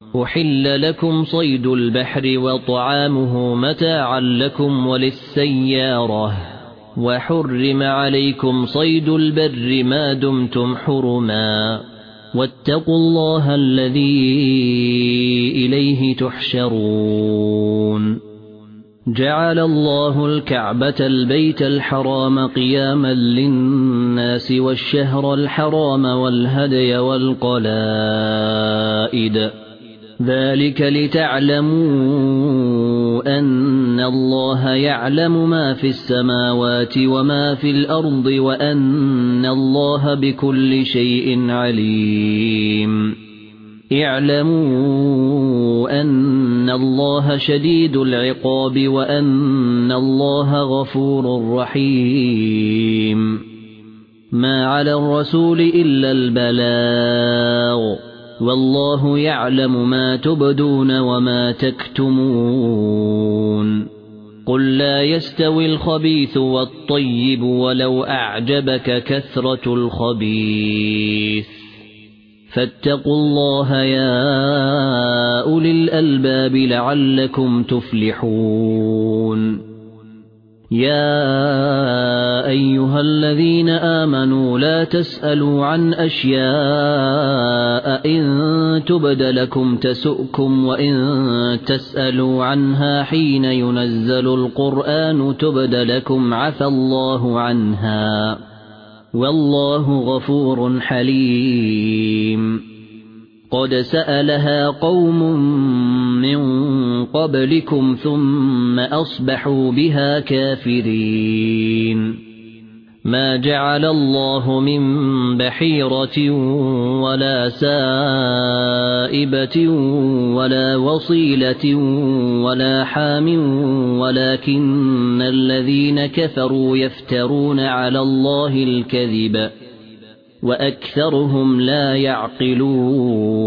أحل لكم صيد البحر وطعامه متاعا لكم وللسيارة وحرم عليكم صيد البر ما دمتم حرما واتقوا الله الذي إليه تحشرون جعل الله الكعبة البيت الحرام قياما للناس والشهر الحرام والهدي والقلائد ذلك لتعلموا أن الله يعلم ما في السماوات وما في الأرض وأن الله بكل شيء عليم اعلموا أن الله شديد العقاب وأن الله غفور رحيم ما على الرسول إلا البلاغ والله يعلم ما تبدون وما تكتمون قل لا يستوي الخبيث والطيب ولو أعجبك كثرة الخبيث فاتقوا الله يا أولي الألباب لعلكم تفلحون يا أيها الذين آمنوا لا تسألوا عن أشياء إن تبد لكم تسؤكم وإن تسألوا عنها حين ينزل القرآن تبد لكم عفى الله عنها والله غفور حليم قد سألها قوم من قبلكم ثم أصبحوا بها كافرين ما جعل الله من بحيرة ولا سائبة ولا وصيلة ولا حام ولكن الذين كفروا يفترون على الله الكذب وأكثرهم لا يعقلون